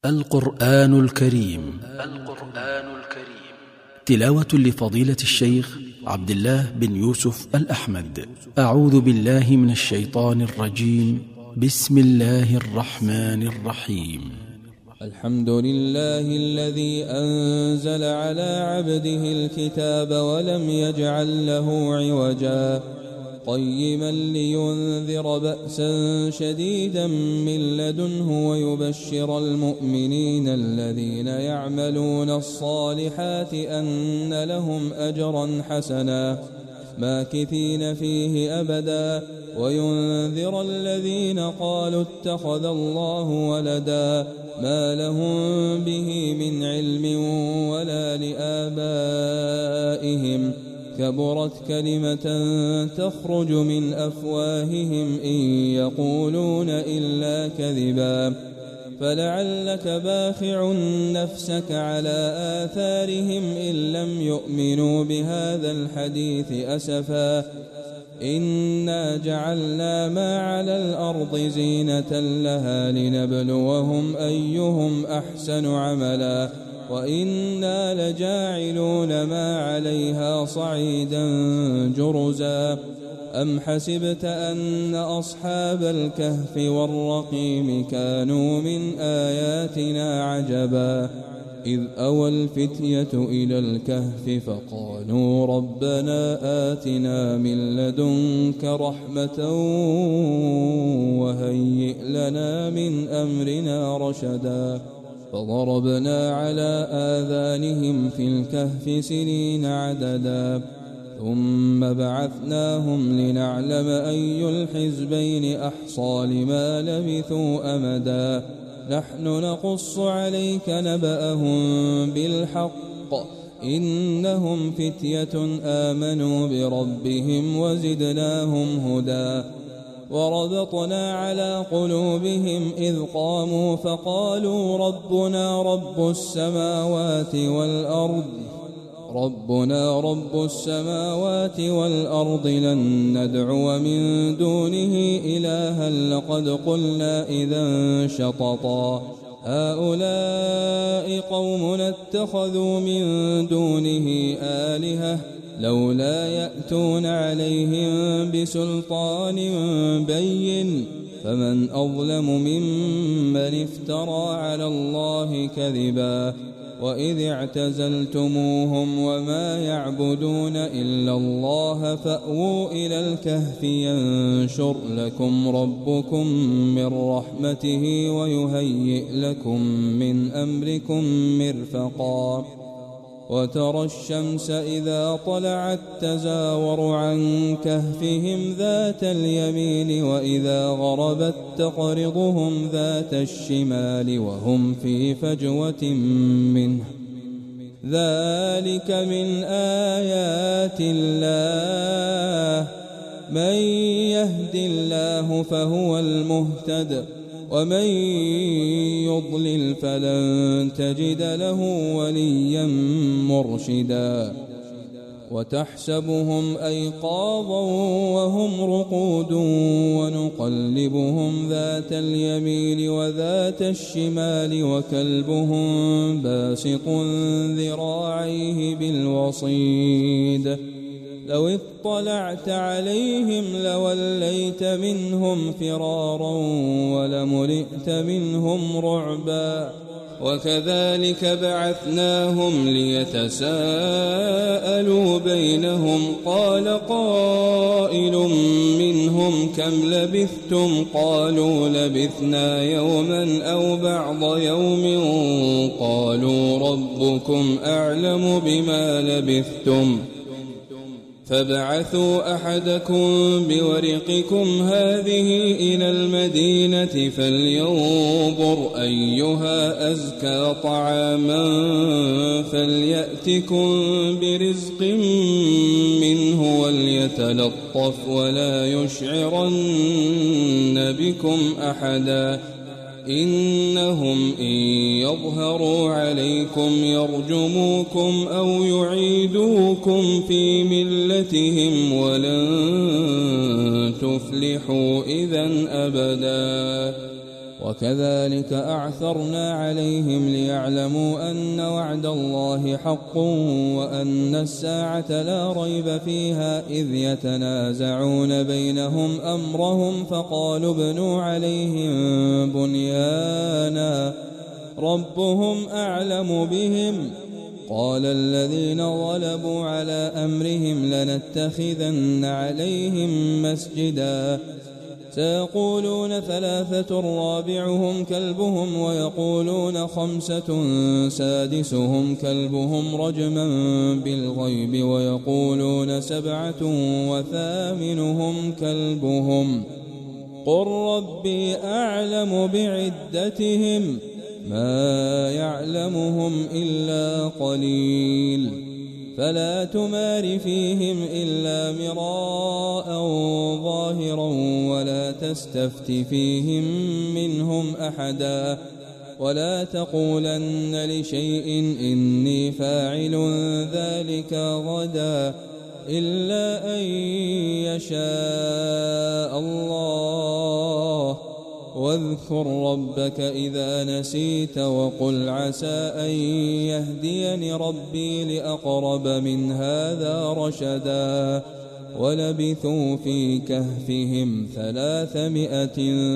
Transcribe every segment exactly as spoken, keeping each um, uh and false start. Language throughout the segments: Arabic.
القرآن الكريم القرآن الكريم تلاوة لفضيلة الشيخ عبد الله بن يوسف الأحمد. أعوذ بالله من الشيطان الرجيم. بسم الله الرحمن الرحيم. الحمد لله الذي أنزل على عبده الكتاب ولم يجعل له عوجا قيما لينذر بأسا شديدا من لدنه ويبشر المؤمنين الذين يعملون الصالحات أن لهم أجرا حسنا ماكثين فيه أبدا وينذر الذين قالوا اتخذ الله ولدا ما لهم به من علم ولا لآبائهم كبرت كلمة تخرج من أفواههم إن يقولون إلا كذبا فلعلك باخع نفسك على آثارهم إن لم يؤمنوا بهذا الحديث أسفا إنا جعلنا ما على الأرض زينة لها لنبلوهم أيهم أحسن عملا وإنا لجاعلون ما عليها صعيدا جرزا أم حسبت أن أصحاب الكهف والرقيم كانوا من آياتنا عجبا إذ أوى الفتية إلى الكهف فقالوا ربنا آتنا من لدنك رحمة وهيئ لنا من أمرنا رشدا فضربنا على آذانهم في الكهف سنين عددا ثم بعثناهم لنعلم أي الحزبين أحصى لما لبثوا أمدا نحن نقص عليك نبأهم بالحق إنهم فتية آمنوا بربهم وزدناهم هدى وربطنا على قلوبهم إذ قاموا فقالوا ربنا رب السماوات والأرض ربنا رب السماوات والأرض لن ندعو من دونه إلها لقد قلنا إذا شططا هؤلاء قومنا اتخذوا من دونه آلهة لولا يأتون عليهم بسلطان بين فمن أظلم ممن افترى على الله كذبا وإذ اعتزلتموهم وما يعبدون إلا الله فأووا إلى الكهف ينشر لكم ربكم من رحمته ويهيئ لكم من أمركم مرفقا وترى الشمس إذا طلعت تزاور عن كهفهم ذات اليمين وإذا غربت تقرضهم ذات الشمال وهم في فجوة منه ذلك من آيات الله من يهد الله فهو المهتد ومن يضلل فلن تجد له وليا مرشدا وتحسبهم أيقاظا وهم رقود ونقلبهم ذات اليمين وذات الشمال وكلبهم باسط ذراعيه بالوصيد لو اطلعت عليهم لوليت منهم فرارا ولملئت منهم رعبا وكذلك بعثناهم ليتساءلوا بينهم قال قائل منهم كم لبثتم قالوا لبثنا يوما أو بعض يوم قالوا ربكم أعلم بما لبثتم فابعثوا أحدكم بورقكم هذه إلى المدينة فلينظر أيها أزكى طعاما فليأتكم برزق منه وليتلطف ولا يشعرن بكم أحدا إنهم إن يظهروا عليكم يرجموكم أو يعيدوكم في ملتهم ولن تفلحوا إذا أبدا وكذلك أعثرنا عليهم ليعلموا أن وعد الله حق وأن الساعة لا ريب فيها إذ يتنازعون بينهم أمرهم فقالوا ابنوا عليهم بنيانا ربهم أعلم بهم قال الذين غلبوا على أمرهم لنتخذن عليهم مسجدا سيقولون ثلاثة رابعهم كلبهم ويقولون خمسة سادسهم كلبهم رجما بالغيب ويقولون سبعة وثامنهم كلبهم قل ربي أعلم بعدتهم ما يعلمهم إلا قليل فلا تمار فيهم إلا مراء ظاهرا ولا تستفت فيهم منهم أحدا ولا تقولن لشيء إني فاعل ذلك غدا إلا أن يشاء الله واذكر ربك إذا نسيت وقل عسى أن يهديني ربي لأقرب من هذا رشدا ولبثوا في كهفهم ثلاثمائة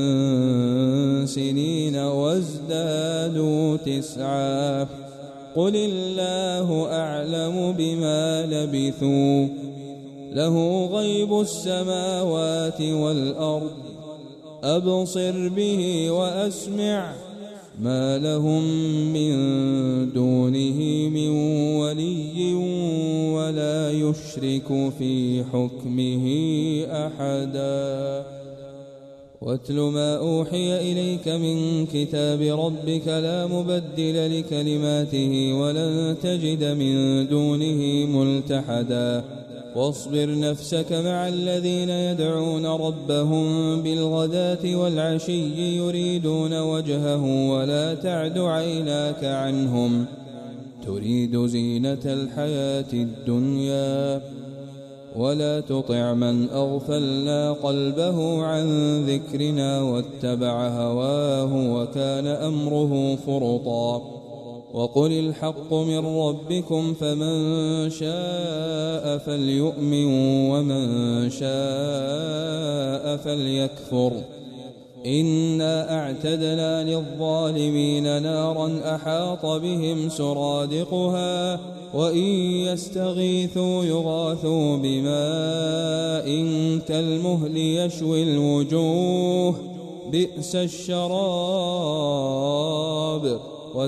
سنين وازدادوا تسعا قل الله أعلم بما لبثوا له غيب السماوات والأرض أبصر به وأسمع ما لهم من دونه من ولي ولا يشرك في حكمه أحدا واتل ما أوحي إليك من كتاب ربك لا مبدل لكلماته ولن تجد من دونه ملتحدا واصبر نفسك مع الذين يدعون ربهم بالغداة والعشي يريدون وجهه ولا تعد عيناك عنهم تريد زينة الحياة الدنيا ولا تطع من أغفلنا قلبه عن ذكرنا واتبع هواه وكان أمره فرطا وقل الحق من ربكم فمن شاء فليؤمن ومن شاء فليكفر إنا أعتدنا للظالمين نارا أحاط بهم سرادقها وإن يستغيثوا يغاثوا بماء كالمهل يشوي الوجوه بئس الشراب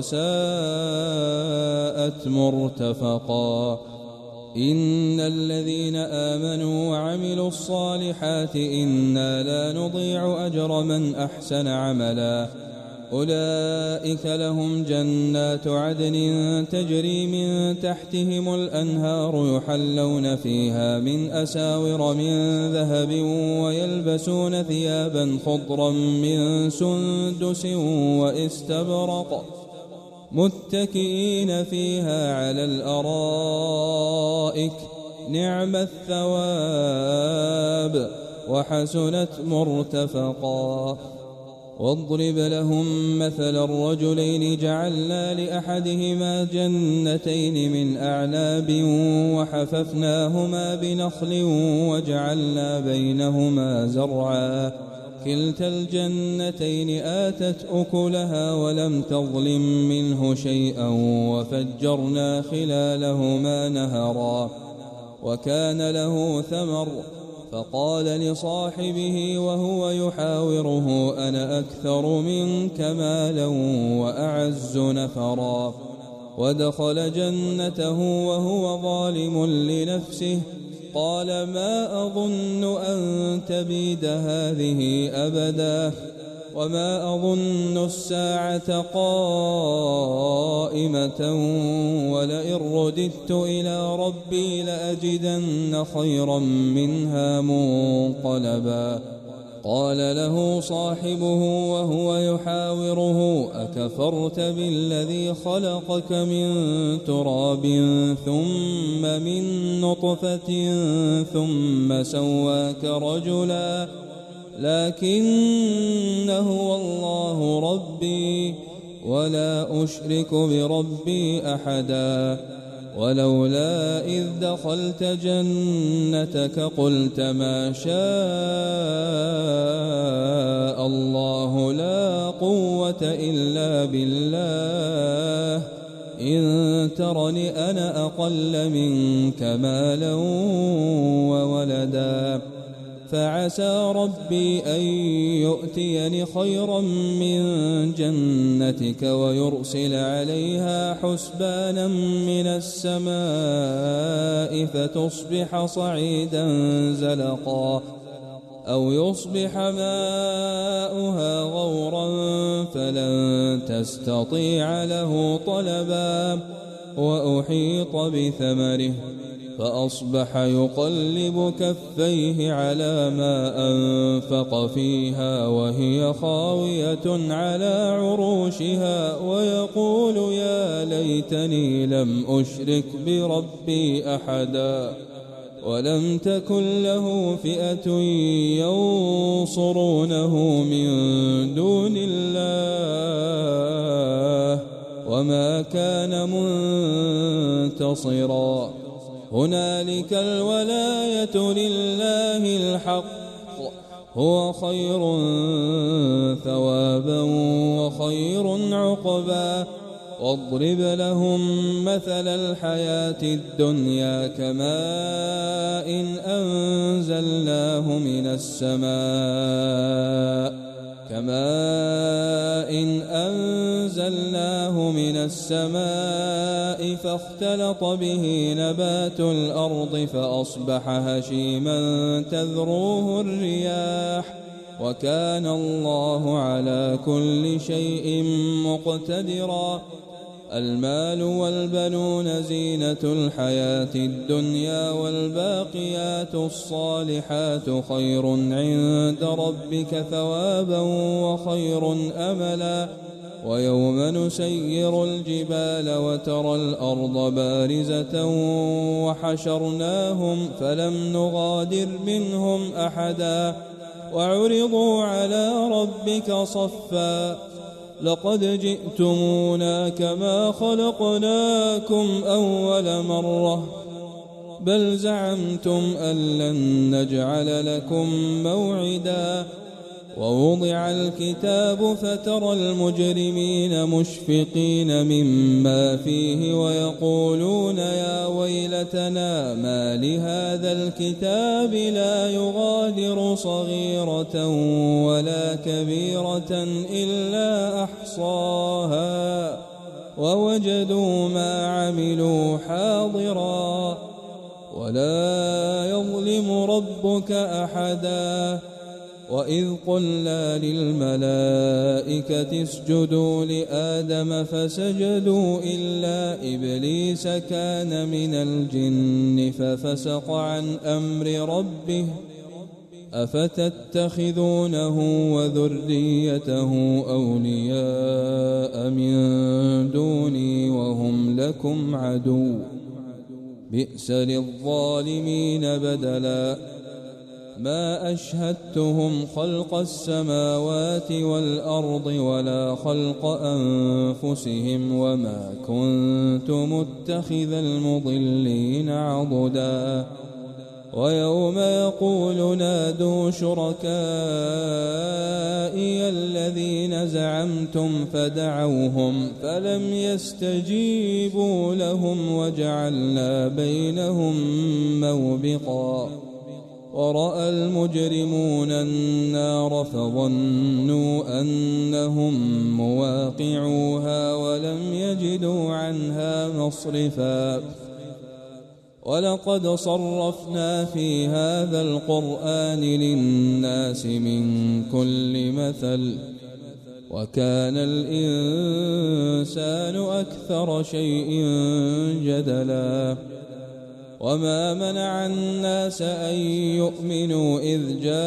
وساءت مرتفقا إن الذين آمنوا وعملوا الصالحات إنا لا نضيع أجر من أحسن عملا أولئك لهم جنات عدن تجري من تحتهم الأنهار يحلون فيها من أساور من ذهب ويلبسون ثيابا خضرا من سندس واستبرق متكئين فيها على الأرائك نعم الثواب وحسنت مرتفقا واضرب لهم مثل الرجلين جعلنا لأحدهما جنتين من أعناب وحففناهما بنخل وجعلنا بينهما زرعا كلتا الجنتين آتت أكلها ولم تظلم منه شيئا وفجرنا خلالهما نهرا وكان له ثمر فقال لصاحبه وهو يحاوره أنا أكثر منك مالا وأعز نفرا ودخل جنته وهو ظالم لنفسه قال ما أظن أن تبيد هذه أبدا وما أظن الساعة قائمة ولئن رددت إلى ربي لأجدن خيرا منها منقلبا قال له صاحبه وهو يحاوره أكفرت بالذي خلقك من تراب ثم من نطفة ثم سواك رجلا لكن هو الله ربي ولا أشرك بربي أحدا ولولا إذ دخلت جنتك قلت ما شاء الله لا قوة إلا بالله إن ترني أنا أقل منك مالا وولدا فعسى ربي أن يؤتيني خيرا من جنتك ويرسل عليها حسبانا من السماء فتصبح صعيدا زلقا أو يصبح ماؤها غورا فلن تستطيع له طلبا وأحيط بثمره فأصبح يقلب كفيه على ما أنفق فيها وهي خاوية على عروشها ويقول يا ليتني لم أشرك بربي أحدا ولم تكن له فئة ينصرونه من دون الله وما كان منتصرا هنالك الولاية لله الحق هو خير ثوابا وخير عقبا واضرب لهم مثل الحياة الدنيا كماء إن أنزلناه من السماء كماء إن أنزلناه من السماء فاختلط به نبات الأرض فأصبح هشيما تذروه الرياح وكان الله على كل شيء مقتدرا المال والبنون زينة الحياة الدنيا والباقيات الصالحات خير عند ربك ثوابا وخير أملا ويوم نسير الجبال وترى الأرض بارزة وحشرناهم فلم نغادر منهم أحدا وعرضوا على ربك صفا لقد جئتمونا كما خلقناكم أول مرة بل زعمتم أن لن نجعل لكم موعدا ووضع الكتاب فترى المجرمين مشفقين مما فيه ويقولون يا ويلتنا ما لهذا الكتاب لا يغادر صغيرة ولا كبيرة إلا أحصاها ووجدوا ما عملوا حاضرا ولا يظلم ربك أحدا وإذ قلنا للملائكة اسجدوا لآدم فسجدوا إلا إبليس كان من الجن ففسق عن أمر ربه أفتتخذونه وذريته أولياء من دوني وهم لكم عدو بئس للظالمين بدلا ما أشهدتهم خلق السماوات والأرض ولا خلق أنفسهم وما كنت متخذ المضلين عضدا ويوم يقول نادوا شركائي الذين زعمتم فدعوهم فلم يستجيبوا لهم وجعلنا بينهم موبقا ورأى المجرمون النار فظنوا أنهم مواقعوها ولم يجدوا عنها مصرفا ولقد صرفنا في هذا القرآن للناس من كل مثل وكان الإنسان أكثر شيء جدلا وما منع الناس أن يؤمنوا إذ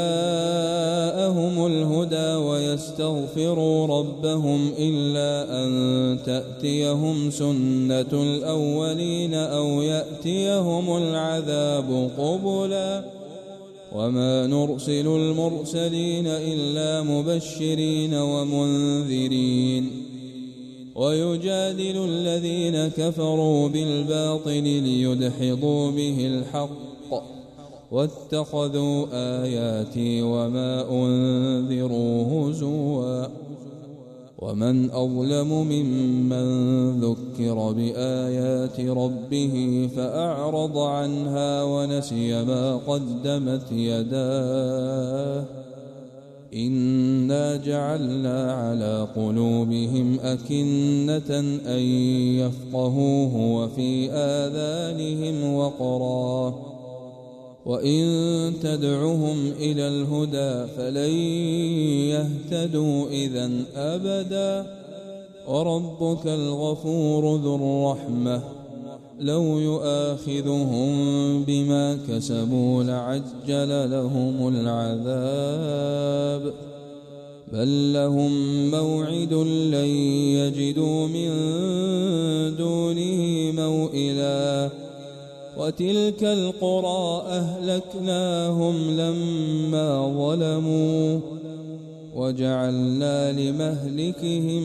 جاءهم الهدى ويستغفروا ربهم إلا أن تأتيهم سنة الأولين أو يأتيهم العذاب قبلا وما نرسل المرسلين إلا مبشرين ومنذرين ويجادل الذين كفروا بالباطل ليدحضوا به الحق واتخذوا آياتي وما أنذروا هزوا ومن أظلم ممن ذكر بآيات ربه فأعرض عنها ونسي ما قدمت يداه إنا جعلنا على قلوبهم أكنة أن يفقهوه وفي آذانهم وقرا وإن تدعهم إلى الهدى فلن يهتدوا إذن أبدا وربك الغفور ذو الرحمة لو يؤاخذهم بما كسبوا لعجل لهم العذاب بل لهم موعد لن يجدوا من دونه موئلا وتلك القرى أهلكناهم لما ظلموا وجعلنا لمهلكهم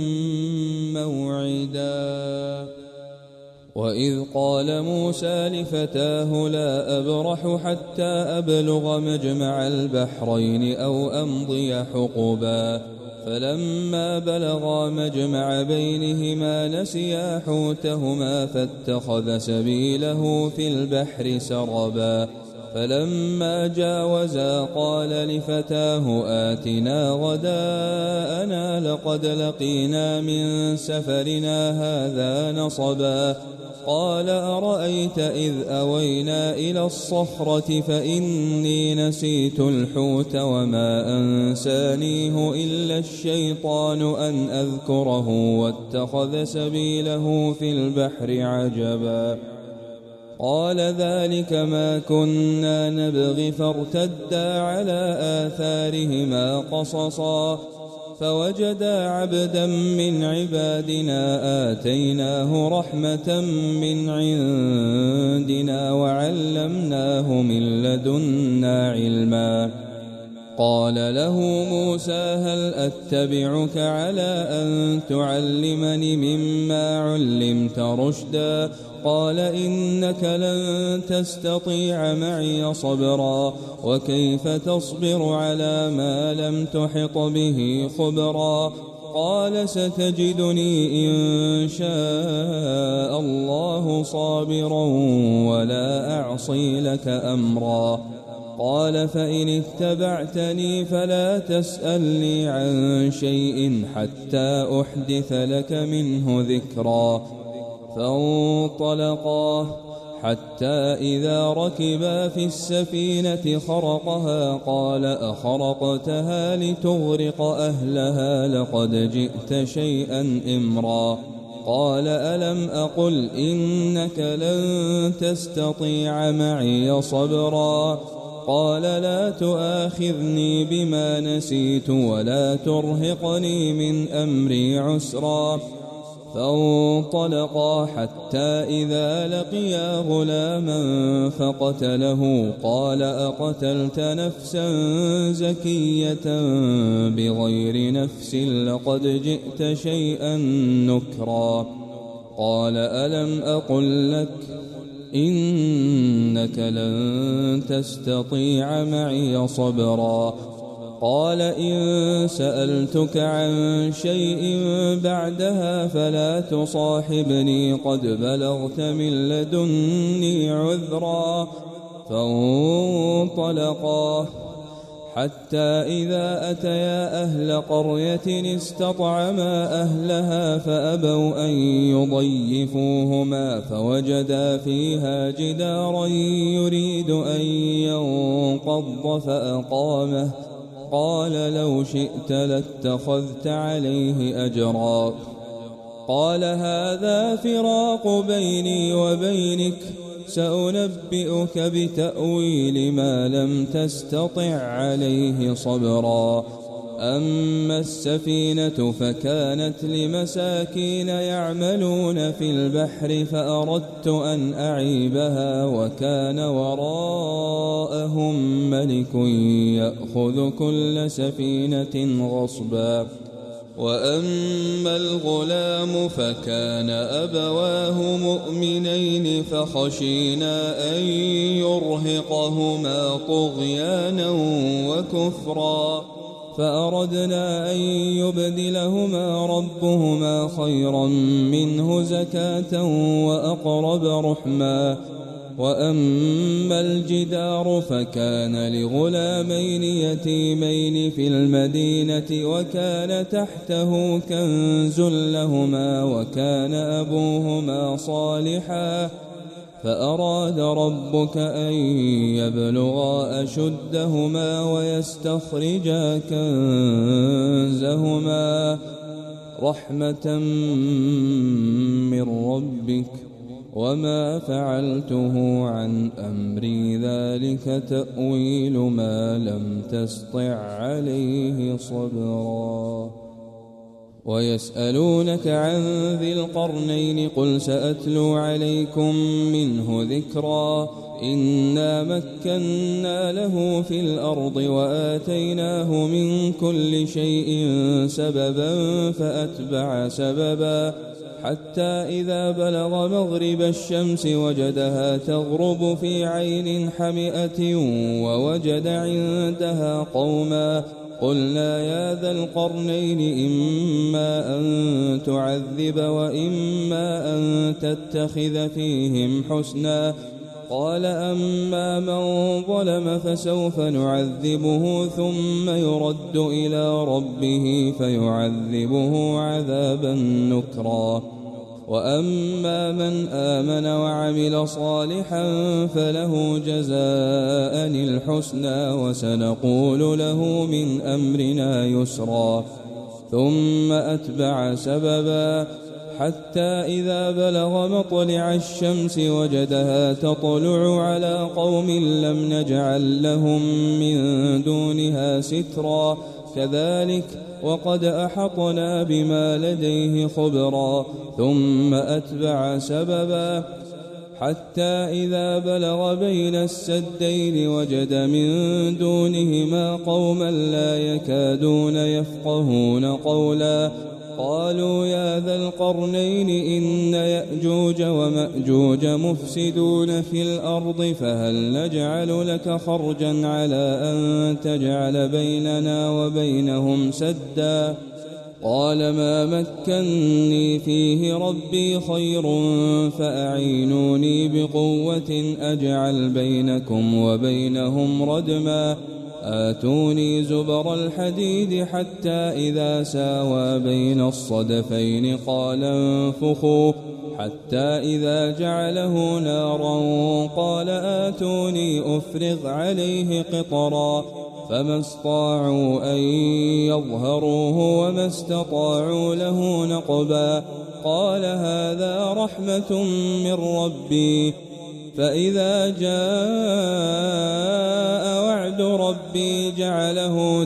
موعدا وإذ قال موسى لفتاه لا أبرح حتى أبلغ مجمع البحرين أو أمضي حقبا فلما بلغا مجمع بينهما نسيا حوتهما فاتخذ سبيله في البحر سربا فلما جاوزا قال لفتاه آتنا غداءنا لقد لقينا من سفرنا هذا نصبا قال أرأيت إذ أوينا إلى الصخرة فإني نسيت الحوت وما أنسانيه إلا الشيطان أن أذكره واتخذ سبيله في البحر عجبا قال ذلك ما كنا نبغي فارتدا على آثارهما قصصا فوجدا عبدا من عبادنا آتيناه رحمة من عندنا وعلمناه من لدنا علما قال له موسى هل أتبعك على أن تعلمني مما علمت رشدا قال إنك لن تستطيع معي صبرا وكيف تصبر على ما لم تحط به خبرا قال ستجدني إن شاء الله صابرا ولا أعصي لك أمرا قال فإن اتبعتني فلا تسألني عن شيء حتى أحدث لك منه ذكرا فانطلقا حتى إذا ركبا في السفينة خرقها قال أخرقتها لتغرق أهلها لقد جئت شيئا إمرا قال ألم أقل إنك لن تستطيع معي صبرا قال لا تؤاخذني بما نسيت ولا ترهقني من أمري عسرا فانطلقا حتى إذا لقيا غلاما فقتله قال أقتلت نفسا زكية بغير نفس لقد جئت شيئا نكرا قال ألم أقل لك إنك لن تستطيع معي صبرا قال إن سألتك عن شيء بعدها فلا تصاحبني قد بلغت من لدني عذرا فانطلقا حتى إذا أتيا أهل قرية استطعما أهلها فأبوا أن يضيفوهما فوجدا فيها جدارا يريد أن ينقض فأقامه قال لو شئت لاتخذت عليه أجرا قال هذا فراق بيني وبينك سأنبئك بتأويل ما لم تستطع عليه صبرا أما السفينة فكانت لمساكين يعملون في البحر فأردت أن أعيبها وكان وراءهم ملك يأخذ كل سفينة غصبا. وأما الغلام فكان أبواه مؤمنين فخشينا أن يرهقهما طغيانا وكفرا فأردنا أن يبدلهما ربهما خيرا منه زكاة وأقرب رحما. وأما الجدار فكان لغلامين يتيمين في المدينة وكان تحته كنز لهما وكان أبوهما صالحا فأراد ربك أن يبلغا أشدهما ويستخرجا كنزهما رحمة من ربك وما فعلته عن أمري ذلك تأويل ما لم تسطع عليه صبرا. ويسألونك عن ذي القرنين قل سأتلو عليكم منه ذكرا. إنا مكنا له في الأرض وآتيناه من كل شيء سببا فأتبع سببا حتى إذا بلغ مغرب الشمس وجدها تغرب في عين حمئة ووجد عندها قوما قلنا يا ذا القرنين إما أن تعذب وإما أن تتخذ فيهم حسنا. قال أما من ظلم فسوف نعذبه ثم يرد إلى ربه فيعذبه عذابا نكرا. وأما من آمن وعمل صالحا فله جزاء الحسنى وسنقول له من أمرنا يسرا. ثم أتبع سببا حتى إذا بلغ مطلع الشمس وجدها تطلع على قوم لم نجعل لهم من دونها سترا كذلك وقد أحطنا بما لديه خبرا. ثم أتبع سببا حتى إذا بلغ بين السدين وجد من دونهما قوما لا يكادون يفقهون قولا قالوا يا ذا القرنين إن يأجوج ومأجوج مفسدون في الأرض فهل نجعل لك خرجا على أن تجعل بيننا وبينهم سدا. قال ما مكني فيه ربي خير فأعينوني بقوة أجعل بينكم وبينهم ردما. آتوني زبر الحديد حتى إذا ساوى بين الصدفين قال انفخوا حتى إذا جعله نارا قال آتوني أفرغ عليه قطرا فما استطاعوا أن يظهروه وما استطاعوا له نقبا. قال هذا رحمة من ربي فإذا جاء وعد ربي جعله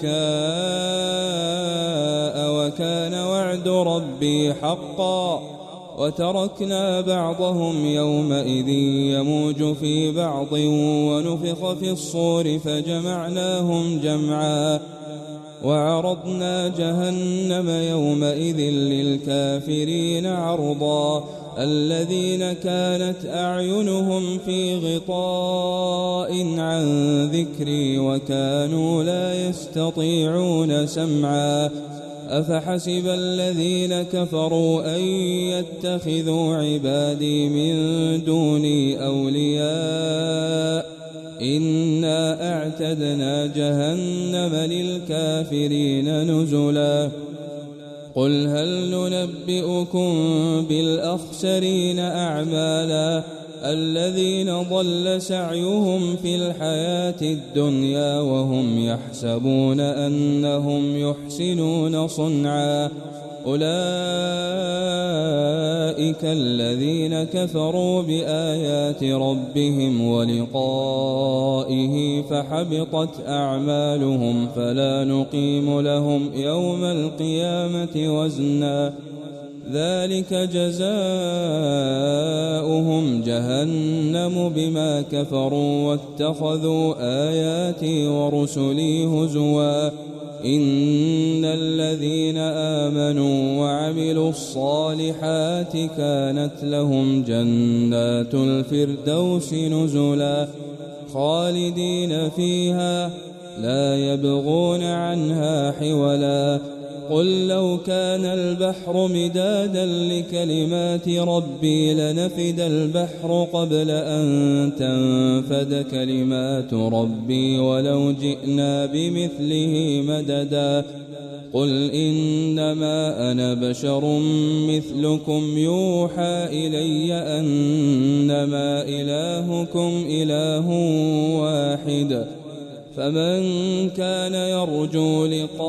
دكاء وكان وعد ربي حقا. وتركنا بعضهم يومئذ يموج في بعض ونفخ في الصور فجمعناهم جمعا. وعرضنا جهنم يومئذ للكافرين عرضا. الذين كانت أعينهم في غطاء عن ذكري وكانوا لا يستطيعون سمعا. أفحسب الذين كفروا أن يتخذوا عبادي من دوني أولياء إنا أعتدنا جهنم للكافرين نزلا. قل هل ننبئكم بالأخسرين أعمالا الذين ضل سعيهم في الحياة الدنيا وهم يحسبون أنهم يحسنون صنعا. أولئك أولئك الذين كفروا بآيات ربهم ولقائه فحبطت أعمالهم فلا نقيم لهم يوم القيامة وزنا ذلك جزاؤهم جهنم بما كفروا واتخذوا آياتي ورسلي هزوا إن الذين آمنوا وعملوا الصالحات كانت لهم جنات الفردوس نزلا خالدين فيها لا يبغون عنها حولا قل لو كان البحر مدادا لكلمات ربي لنفد البحر قبل أن تنفد كلمات ربي ولو جئنا بمثله مددا قل إنما أنا بشر مثلكم يوحى إلي أنما إلهكم إله واحد فمن كان يرجو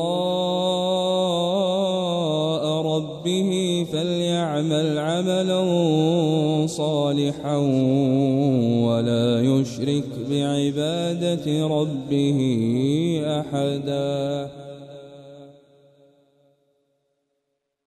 لقاء ربه فليعمل عملا صالحا ولا يشرك بعبادة ربه أحدا.